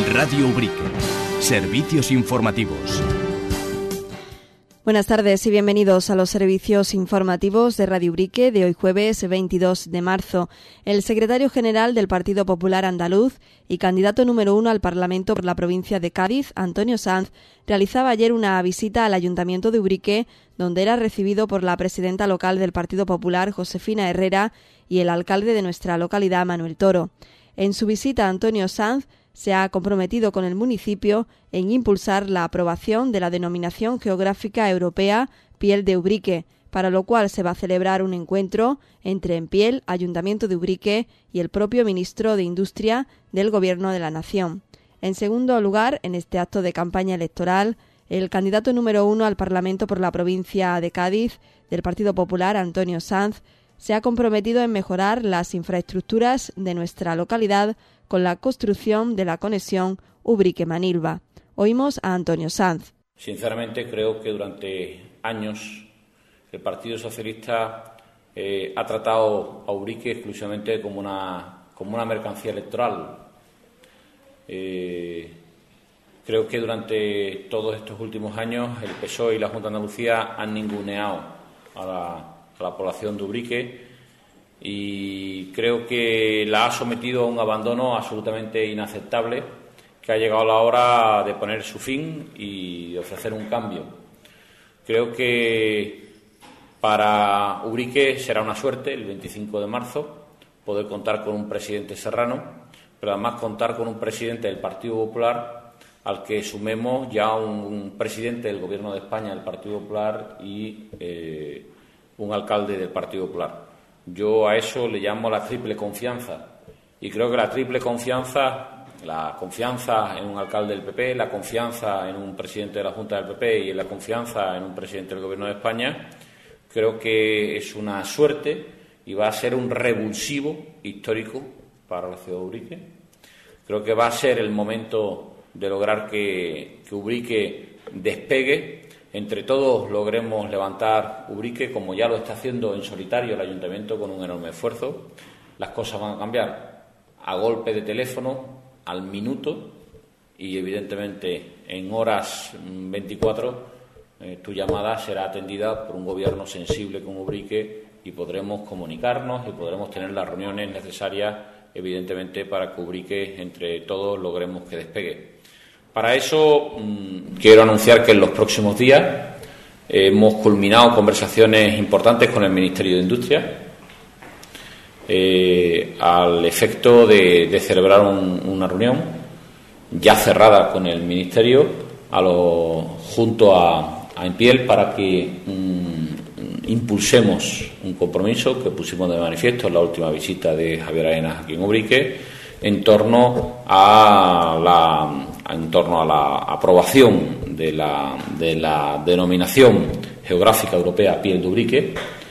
Radio Ubrique. Servicios informativos. Buenas tardes y bienvenidos a los servicios informativos de Radio Ubrique de hoy jueves 22 de marzo. El secretario general del Partido Popular Andaluz y candidato número 1 al Parlamento por la provincia de Cádiz, Antonio Sanz, realizaba ayer una visita al Ayuntamiento de Ubrique, donde era recibido por la presidenta local del Partido Popular, Josefina Herrera, y el alcalde de nuestra localidad, Manuel Toro. En su visita, Antonio Sanz se ha comprometido con el municipio en impulsar la aprobación de la denominación geográfica europea Piel de Ubrique, para lo cual se va a celebrar un encuentro entre Empiel, Ayuntamiento de Ubrique y el propio ministro de Industria del Gobierno de la Nación. En segundo lugar, en este acto de campaña electoral, el candidato número 1 al Parlamento por la provincia de Cádiz del Partido Popular, Antonio Sanz, se ha comprometido en mejorar las infraestructuras de nuestra localidad con la construcción de la conexión Ubrique-Manilva. Oímos a Antonio Sanz. Sinceramente creo que durante años el Partido Socialista ha tratado a Ubrique exclusivamente como una mercancía electoral. Creo que durante todos estos últimos años el PSOE y la Junta de Andalucía han ninguneado a la población de Ubrique y creo que la ha sometido a un abandono absolutamente inaceptable, que ha llegado la hora de poner su fin y de ofrecer un cambio. Creo que para Ubrique será una suerte el 25 de marzo poder contar con un presidente serrano, pero además contar con un presidente del Partido Popular al que sumemos ya un presidente del Gobierno de España del Partido Popular y un alcalde del Partido Popular. Yo a eso le llamo la triple confianza y creo que la triple confianza, la confianza en un alcalde del PP, la confianza en un presidente de la Junta del PP y la confianza en un presidente del Gobierno de España, creo que es una suerte y va a ser un revulsivo histórico para la ciudad de Ubrique. Creo que va a ser el momento de lograr que Ubrique despegue. Entre todos logremos levantar Ubrique, como ya lo está haciendo en solitario el Ayuntamiento con un enorme esfuerzo. Las cosas van a cambiar a golpe de teléfono, al minuto y evidentemente en horas 24 tu llamada será atendida por un gobierno sensible como Ubrique y podremos comunicarnos y podremos tener las reuniones necesarias evidentemente para que Ubrique entre todos logremos que despegue. Para eso quiero anunciar que en los próximos días hemos culminado conversaciones importantes con el Ministerio de Industria al efecto de celebrar una reunión ya cerrada con el Ministerio junto a Empiel para que impulsemos un compromiso que pusimos de manifiesto en la última visita de Javier Arenas aquí en Ubrique en torno a la aprobación de la denominación geográfica europea Piel de Ubrique,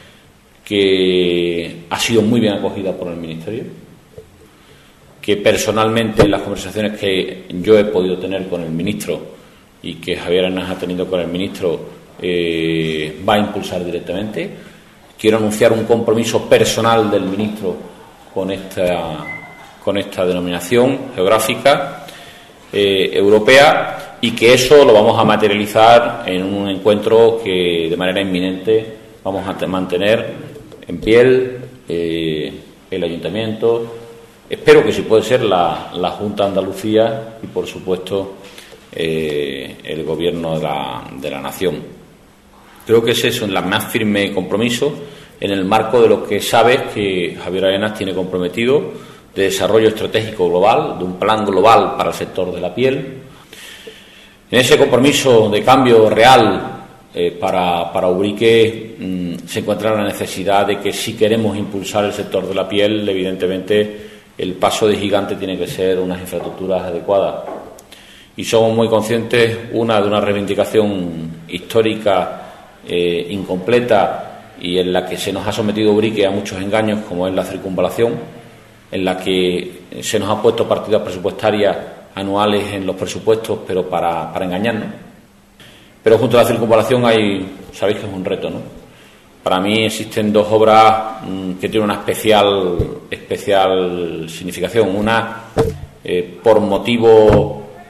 que ha sido muy bien acogida por el Ministerio, que personalmente en las conversaciones que yo he podido tener con el ministro y que Javier Arenas ha tenido con el ministro va a impulsar directamente. Quiero anunciar un compromiso personal del ministro con esta denominación geográfica europea y que eso lo vamos a materializar en un encuentro que de manera inminente vamos a mantener en Piel, el Ayuntamiento, espero que si puede ser la Junta de Andalucía y por supuesto el Gobierno de la Nación. Creo que ese es el más firme compromiso en el marco de lo que sabes que Javier Arenas tiene comprometido de desarrollo estratégico global, de un plan global para el sector de la piel. En ese compromiso de cambio real para Ubrique se encuentra la necesidad de que si queremos impulsar el sector de la piel, evidentemente el paso de gigante tiene que ser unas infraestructuras adecuadas. Y somos muy conscientes, de una reivindicación histórica incompleta y en la que se nos ha sometido Ubrique a muchos engaños, como es la circunvalación, en la que se nos ha puesto partidas presupuestarias anuales en los presupuestos, pero para engañarnos. Pero junto a la circunvalación sabéis que es un reto, ¿no? Para mí existen dos obras que tienen una especial significación. Una por motivo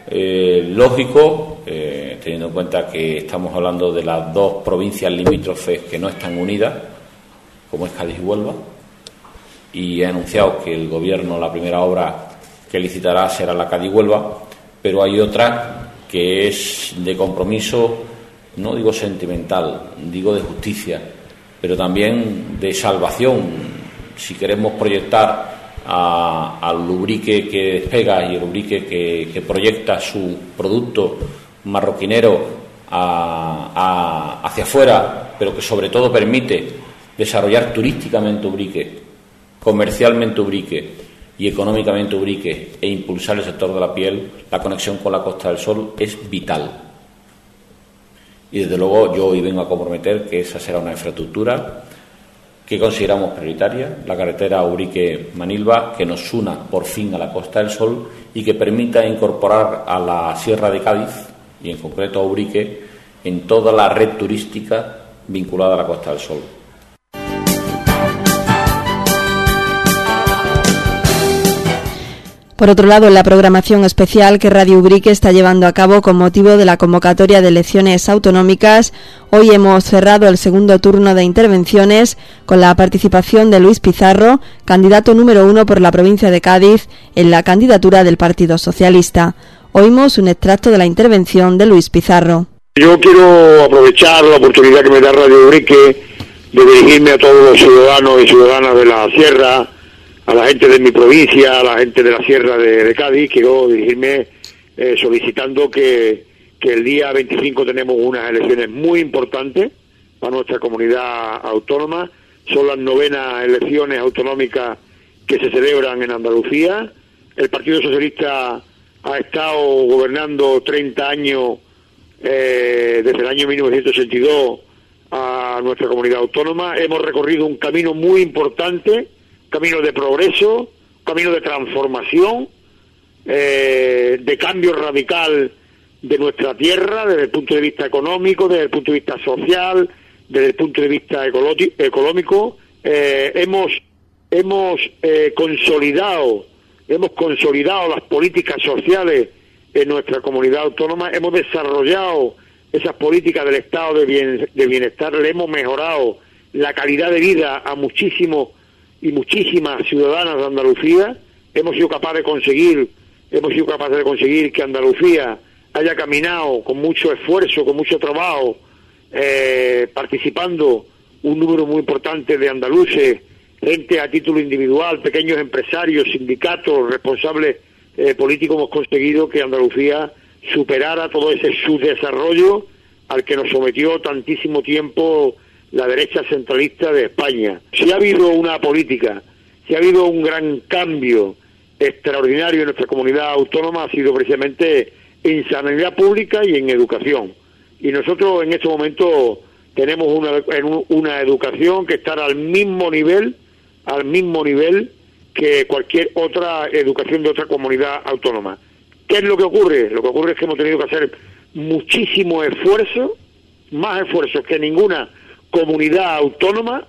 lógico, teniendo en cuenta que estamos hablando de las dos provincias limítrofes que no están unidas, como es Cádiz y Huelva, y he anunciado que el Gobierno, la primera obra que licitará será la Cádiz-Huelva, pero hay otra que es de compromiso, no digo sentimental, digo de justicia, pero también de salvación. Si queremos proyectar al Lubrique que despega y el Lubrique que proyecta su producto marroquinero hacia afuera, pero que sobre todo permite desarrollar turísticamente Ubrique, comercialmente Ubrique y económicamente Ubrique e impulsar el sector de la piel, la conexión con la Costa del Sol es vital. Y desde luego yo hoy vengo a comprometer que esa será una infraestructura que consideramos prioritaria, la carretera Ubrique-Manilva, que nos una por fin a la Costa del Sol y que permita incorporar a la Sierra de Cádiz, y en concreto a Ubrique, en toda la red turística vinculada a la Costa del Sol. Por otro lado, en la programación especial que Radio Ubrique está llevando a cabo con motivo de la convocatoria de elecciones autonómicas, hoy hemos cerrado el segundo turno de intervenciones con la participación de Luis Pizarro, candidato número 1 por la provincia de Cádiz en la candidatura del Partido Socialista. Oímos un extracto de la intervención de Luis Pizarro. Yo quiero aprovechar la oportunidad que me da Radio Ubrique de dirigirme a todos los ciudadanos y ciudadanas de la Sierra, a la gente de mi provincia, a la gente de la Sierra de Cádiz. Quiero dirigirme solicitando que el día 25 tenemos unas elecciones muy importantes para nuestra comunidad autónoma. Son las 9ª elecciones autonómicas que se celebran en Andalucía. El Partido Socialista ha estado gobernando 30 años desde el año 1982 a nuestra comunidad autónoma. Hemos recorrido un camino muy importante, camino de progreso, camino de transformación, de cambio radical de nuestra tierra desde el punto de vista económico, desde el punto de vista social, desde el punto de vista económico. Hemos consolidado las políticas sociales en nuestra comunidad autónoma, hemos desarrollado esas políticas del estado de bienestar, le hemos mejorado la calidad de vida a muchísimas ciudadanas de Andalucía. Hemos sido capaces de conseguir que Andalucía haya caminado con mucho esfuerzo, con mucho trabajo, participando un número muy importante de andaluces, gente a título individual, pequeños empresarios, sindicatos, responsables políticos. Hemos conseguido que Andalucía superara todo ese subdesarrollo al que nos sometió tantísimo tiempo la derecha centralista de España. Si ha habido una política, si ha habido un gran cambio extraordinario en nuestra comunidad autónoma, ha sido precisamente en sanidad pública y en educación. Y nosotros en este momento tenemos una educación que está al mismo nivel que cualquier otra educación de otra comunidad autónoma. ¿Qué es lo que ocurre? Lo que ocurre es que hemos tenido que hacer muchísimo esfuerzo, más esfuerzos que ninguna comunidad autónoma,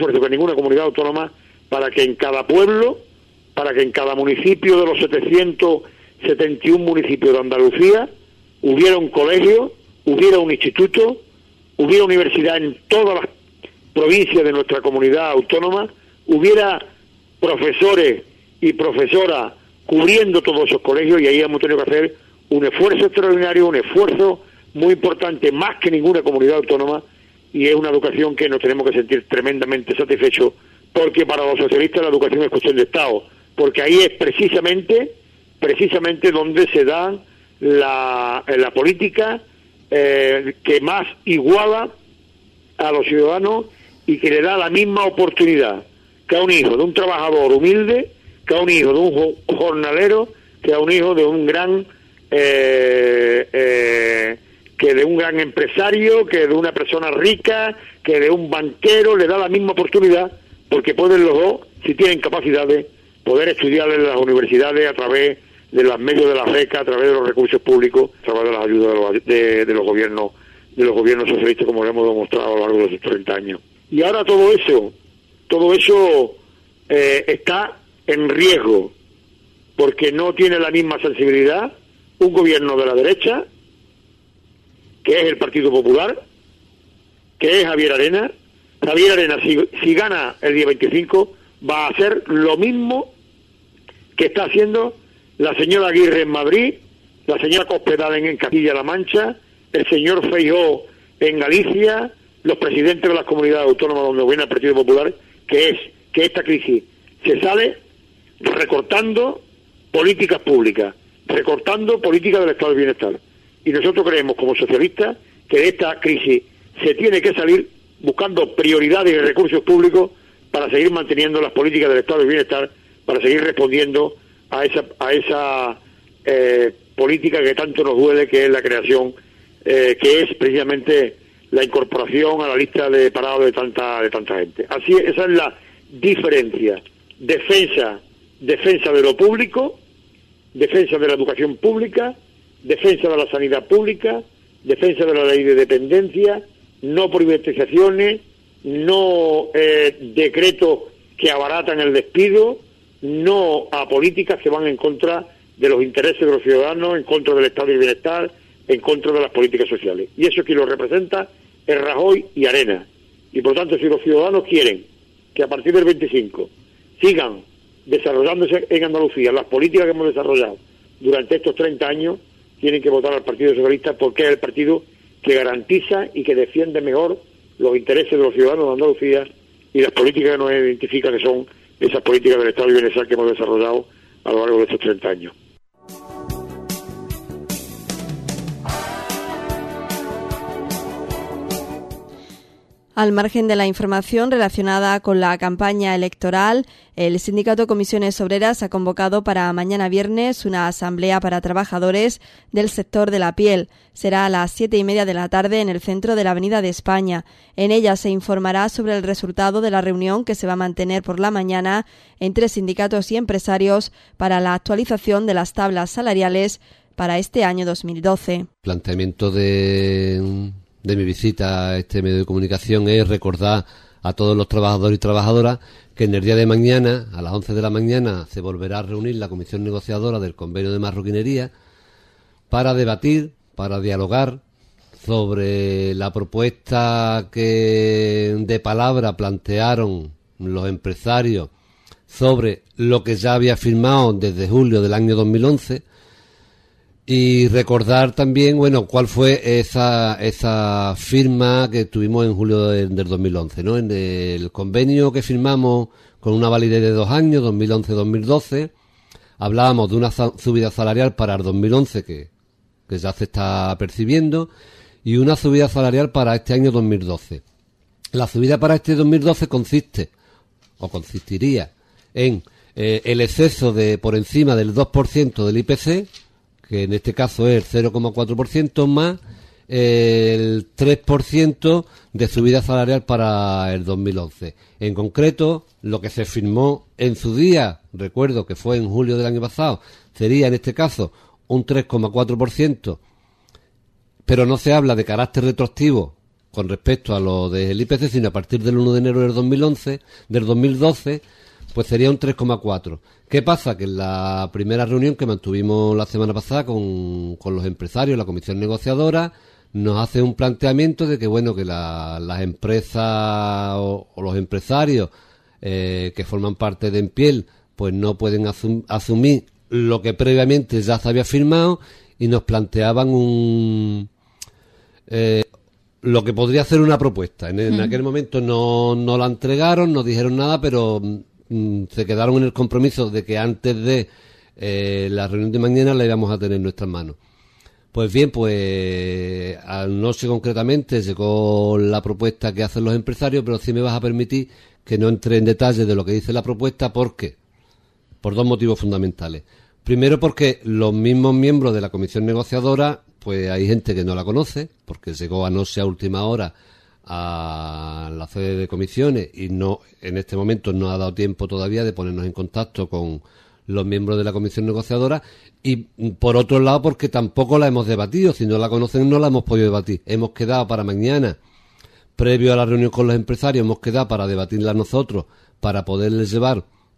para que en cada pueblo, para que en cada municipio de los 771 municipios de Andalucía hubiera un colegio, hubiera un instituto, hubiera universidad en todas las provincias de nuestra comunidad autónoma, hubiera profesores y profesoras cubriendo todos esos colegios, y ahí hemos tenido que hacer un esfuerzo extraordinario, un esfuerzo muy importante, más que ninguna comunidad autónoma, y es una educación que nos tenemos que sentir tremendamente satisfechos, porque para los socialistas la educación es cuestión de Estado, porque ahí es precisamente donde se da la política que más iguala a los ciudadanos y que le da la misma oportunidad que a un hijo de un trabajador humilde, que a un hijo de un jornalero, que a un hijo de un gran empresario, que de una persona rica, que de un banquero. Le da la misma oportunidad, porque pueden los dos, si tienen capacidades, poder estudiar en las universidades a través de los medios de la beca, a través de los recursos públicos, a través de las ayudas de los gobiernos socialistas, como lo hemos demostrado a lo largo de los 30 años. Y ahora todo eso está en riesgo, porque no tiene la misma sensibilidad un gobierno de la derecha, que es el Partido Popular, que es Javier Arena. Javier Arena, si gana el día 25, va a hacer lo mismo que está haciendo la señora Aguirre en Madrid, la señora Cospedal en Castilla-La Mancha, el señor Feijóo en Galicia, los presidentes de las comunidades autónomas donde gobierna el Partido Popular, que es que esta crisis se sale recortando políticas públicas, recortando políticas del estado de bienestar. Y nosotros creemos, como socialistas, que de esta crisis se tiene que salir buscando prioridades y recursos públicos para seguir manteniendo las políticas del estado de bienestar, para seguir respondiendo a esa política que tanto nos duele, que es la creación, que es precisamente la incorporación a la lista de parados de tanta gente. Así, esa es la diferencia. Defensa de lo público, defensa de la educación pública, defensa de la sanidad pública, defensa de la ley de dependencia, no privatizaciones, no decretos que abaratan el despido, no a políticas que van en contra de los intereses de los ciudadanos, en contra del estado de bienestar, en contra de las políticas sociales. Y eso quien lo representa es Rajoy y Arena. Y por tanto, si los ciudadanos quieren que a partir del 25 sigan desarrollándose en Andalucía las políticas que hemos desarrollado durante estos 30 años, tienen que votar al Partido Socialista, porque es el partido que garantiza y que defiende mejor los intereses de los ciudadanos de Andalucía y las políticas que nos identifican, que son esas políticas del estado de bienestar que hemos desarrollado a lo largo de estos 30 años. Al margen de la información relacionada con la campaña electoral, el Sindicato Comisiones Obreras ha convocado para mañana viernes una asamblea para trabajadores del sector de la piel. Será a las 7:30 de la tarde en el centro de la Avenida de España. En ella se informará sobre el resultado de la reunión que se va a mantener por la mañana entre sindicatos y empresarios para la actualización de las tablas salariales para este año 2012. Planteamiento de mi visita a este medio de comunicación es recordar a todos los trabajadores y trabajadoras que en el día de mañana, a las 11 de la mañana, se volverá a reunir la comisión negociadora del convenio de marroquinería para debatir, para dialogar sobre la propuesta que de palabra plantearon los empresarios sobre lo que ya había firmado desde julio del año 2011. Y recordar también, bueno, cuál fue esa firma que tuvimos en julio del 2011, ¿no? En el convenio que firmamos con una validez de 2 años, 2011-2012, hablábamos de una subida salarial para el 2011 que ya se está percibiendo, y una subida salarial para este año 2012. La subida para este 2012 consistiría en el exceso de por encima del 2% del IPC, que en este caso es el 0,4%, más el 3% de subida salarial para el 2011. En concreto, lo que se firmó en su día, recuerdo que fue en julio del año pasado, sería en este caso un 3,4%, pero no se habla de carácter retroactivo con respecto a lo del IPC, sino a partir del 1 de enero del 2012, pues sería un 3,4%. ¿Qué pasa? Que en la primera reunión que mantuvimos la semana pasada con los empresarios, la comisión negociadora, nos hace un planteamiento de que, bueno, que las empresas o los empresarios que forman parte de Empiel, pues no pueden asumir lo que previamente ya se había firmado, y nos planteaban lo que podría ser una propuesta. En aquel momento no la entregaron, no dijeron nada, pero se quedaron en el compromiso de que antes de la reunión de mañana la íbamos a tener en nuestras manos. Pues bien, pues no sé concretamente llegó la propuesta que hacen los empresarios, pero sí me vas a permitir que no entre en detalle de lo que dice la propuesta. ¿Por qué? Por 2 motivos fundamentales. Primero, porque los mismos miembros de la comisión negociadora, pues hay gente que no la conoce, porque llegó anoche a última hora a la sede de comisiones y no, en este momento no ha dado tiempo todavía de ponernos en contacto con los miembros de la comisión negociadora, y por otro lado porque tampoco la hemos debatido. Si no la conocen, no la hemos podido debatir. Hemos quedado para mañana, previo a la reunión con los empresarios, hemos quedado para debatirla nosotros, para poderles llevar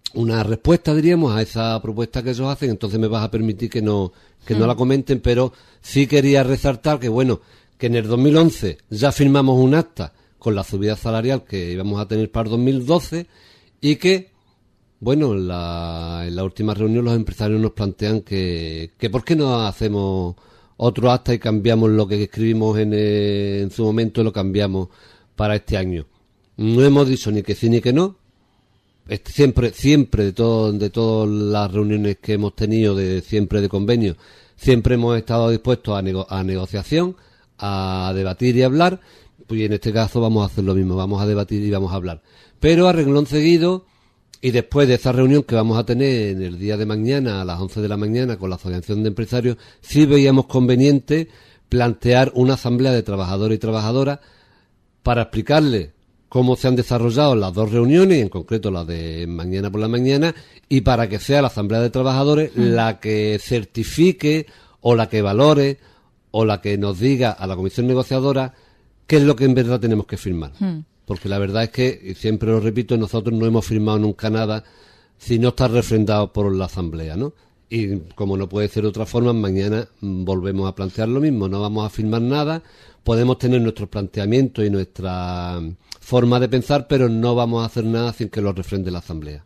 una respuesta, diríamos, a esa propuesta que ellos hacen. Entonces me vas a permitir que no la comenten, pero sí quería resaltar que, bueno, que en el 2011 ya firmamos un acta con la subida salarial que íbamos a tener para el 2012 y que, bueno, en la última reunión los empresarios nos plantean que ¿por qué no hacemos otro acta y cambiamos lo que escribimos en su momento, lo cambiamos para este año? No hemos dicho ni que sí ni que no. Siempre de todas las reuniones que hemos tenido, siempre de convenio, siempre hemos estado dispuestos a negociación, a debatir y hablar. Pues en este caso vamos a hacer lo mismo, vamos a debatir y vamos a hablar. Pero a renglón seguido, y después de esa reunión que vamos a tener en el día de mañana a las 11 de la mañana con la Asociación de Empresarios, sí veíamos conveniente plantear una asamblea de trabajadores y trabajadoras para explicarles cómo se han desarrollado las dos reuniones, en concreto la de mañana por la mañana, y para que sea la asamblea de trabajadores la que certifique o la que valore o la que nos diga a la comisión negociadora qué es lo que en verdad tenemos que firmar. Porque la verdad es que, y siempre lo repito, nosotros no hemos firmado nunca nada si no está refrendado por la asamblea, ¿no? Y como no puede ser de otra forma, mañana volvemos a plantear lo mismo, no vamos a firmar nada, podemos tener nuestros planteamientos y nuestra forma de pensar, pero no vamos a hacer nada sin que lo refrende la asamblea.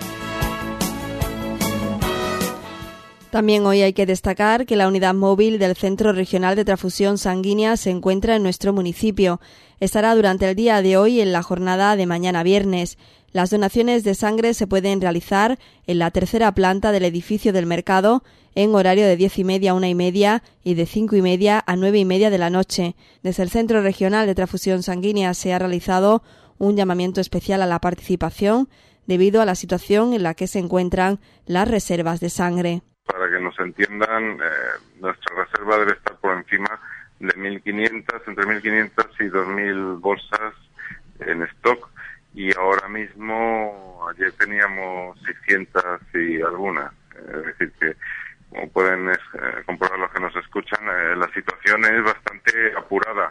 También hoy hay que destacar que la unidad móvil del Centro Regional de Transfusión Sanguínea se encuentra en nuestro municipio. Estará durante el día de hoy en la jornada de mañana viernes. Las donaciones de sangre se pueden realizar en la tercera planta del edificio del mercado en horario de 10:30 a 1:30 y de 5:30 a 9:30 de la noche. Desde el Centro Regional de Transfusión Sanguínea se ha realizado un llamamiento especial a la participación debido a la situación en la que se encuentran las reservas de sangre. Para que nos entiendan, nuestra reserva debe estar por encima de 1.500, entre 1.500 y 2.000 bolsas en stock, y ahora mismo, ayer teníamos 600 y algunas. Es decir que, como pueden comprobar los que nos escuchan, la situación es bastante apurada.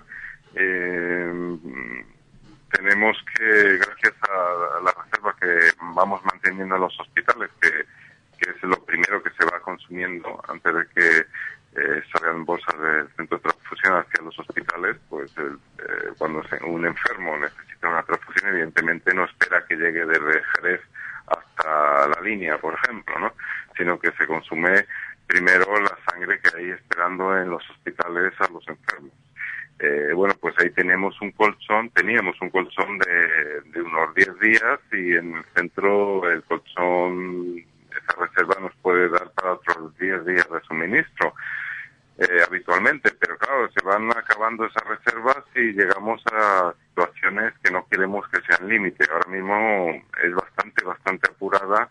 Tenemos que, gracias a la reserva que vamos manteniendo en los hospitales, que es lo primero que se va consumiendo antes de que salgan bolsas del centro de transfusión hacia los hospitales, pues cuando un enfermo necesita una transfusión, evidentemente no espera que llegue desde Jerez hasta la línea, por ejemplo, ¿no? Sino que se consume primero la sangre que hay esperando en los hospitales a los enfermos. Bueno, pues ahí teníamos un colchón de unos 10 días, y en el centro el colchón, esa reserva nos puede dar para otros 10 días de suministro habitualmente, pero claro, se van acabando esas reservas y llegamos a situaciones que no queremos que sean límite. Ahora mismo es bastante apurada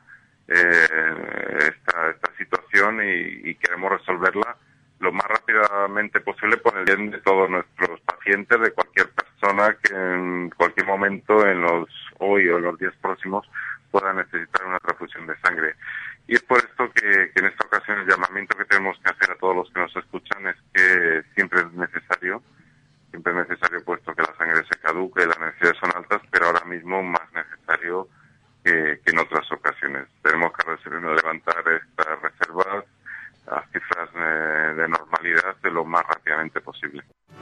esta situación, y queremos resolverla lo más rápidamente posible por el bien de todos nuestros pacientes, de cualquier persona que en cualquier momento, hoy o en los días próximos, pueda necesitar una transfusión de sangre. Y es por esto que en esta ocasión el llamamiento que tenemos que hacer a todos los que nos escuchan es que siempre es necesario, puesto que la sangre se caduca y las necesidades son altas, pero ahora mismo más necesario que en otras ocasiones. Tenemos que levantar estas reservas a cifras de normalidad de lo más rápidamente posible.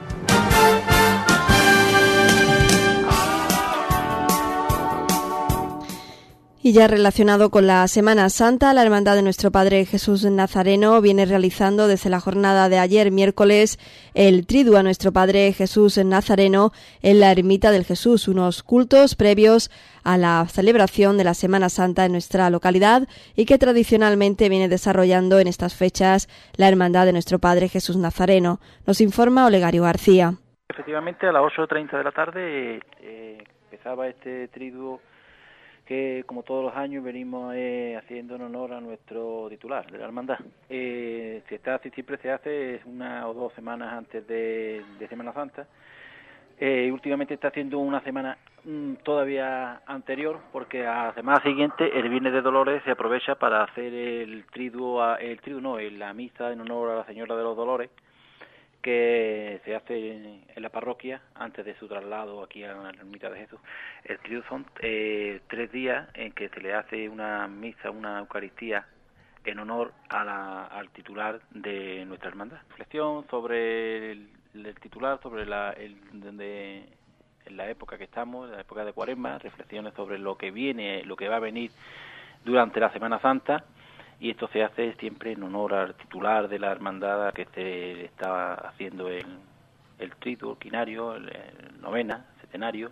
Y ya relacionado con la Semana Santa, la Hermandad de Nuestro Padre Jesús Nazareno viene realizando desde la jornada de ayer miércoles el triduo a Nuestro Padre Jesús Nazareno en la Ermita del Jesús, unos cultos previos a la celebración de la Semana Santa en nuestra localidad y que tradicionalmente viene desarrollando en estas fechas la Hermandad de Nuestro Padre Jesús Nazareno. Nos informa Olegario García. Efectivamente, a las 8:30 de la tarde empezaba este triduo que, como todos los años, venimos haciendo en honor a nuestro titular de la hermandad. Siempre se hace una o 2 semanas antes de Semana Santa. Últimamente está haciendo una semana todavía anterior, porque a la semana siguiente, el Viernes de Dolores, se aprovecha para hacer la misa en honor a la Señora de los Dolores, que se hace en la parroquia antes de su traslado aquí a la Ermita de Jesús. El trío son 3 días en que se le hace una misa, una Eucaristía en honor al titular de nuestra hermandad. Reflexión sobre el titular, sobre en la época que estamos, la época de Cuaresma, reflexiones sobre lo que viene, lo que va a venir durante la Semana Santa, y esto se hace siempre en honor al titular de la hermandad que se está haciendo el triduo, el quinario, el novena, centenario,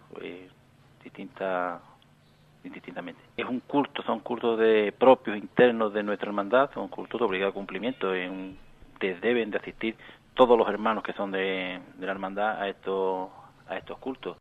distintamente. Es un culto, son cultos propios internos de nuestra hermandad, son cultos de obligado cumplimiento, deben de asistir todos los hermanos que son de la hermandad a estos cultos.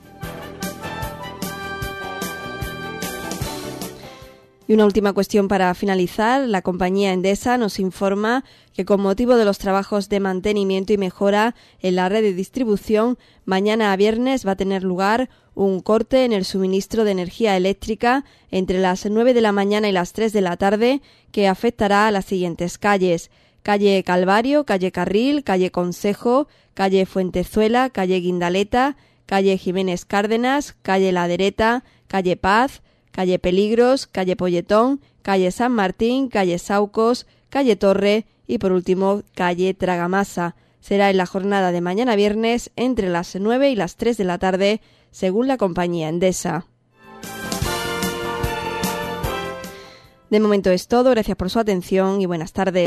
Y una última cuestión para finalizar. La compañía Endesa nos informa que con motivo de los trabajos de mantenimiento y mejora en la red de distribución, mañana a viernes va a tener lugar un corte en el suministro de energía eléctrica entre las 9 de la mañana y las 3 de la tarde, que afectará a las siguientes calles: calle Calvario, calle Carril, calle Consejo, calle Fuentezuela, calle Guindaleta, calle Jiménez Cárdenas, calle La Dereta, calle Paz, calle Peligros, calle Polletón, calle San Martín, calle Saucos, calle Torre y por último calle Tragamasa. Será en la jornada de mañana viernes entre las 9 y las 3 de la tarde, según la compañía Endesa. De momento es todo, gracias por su atención y buenas tardes.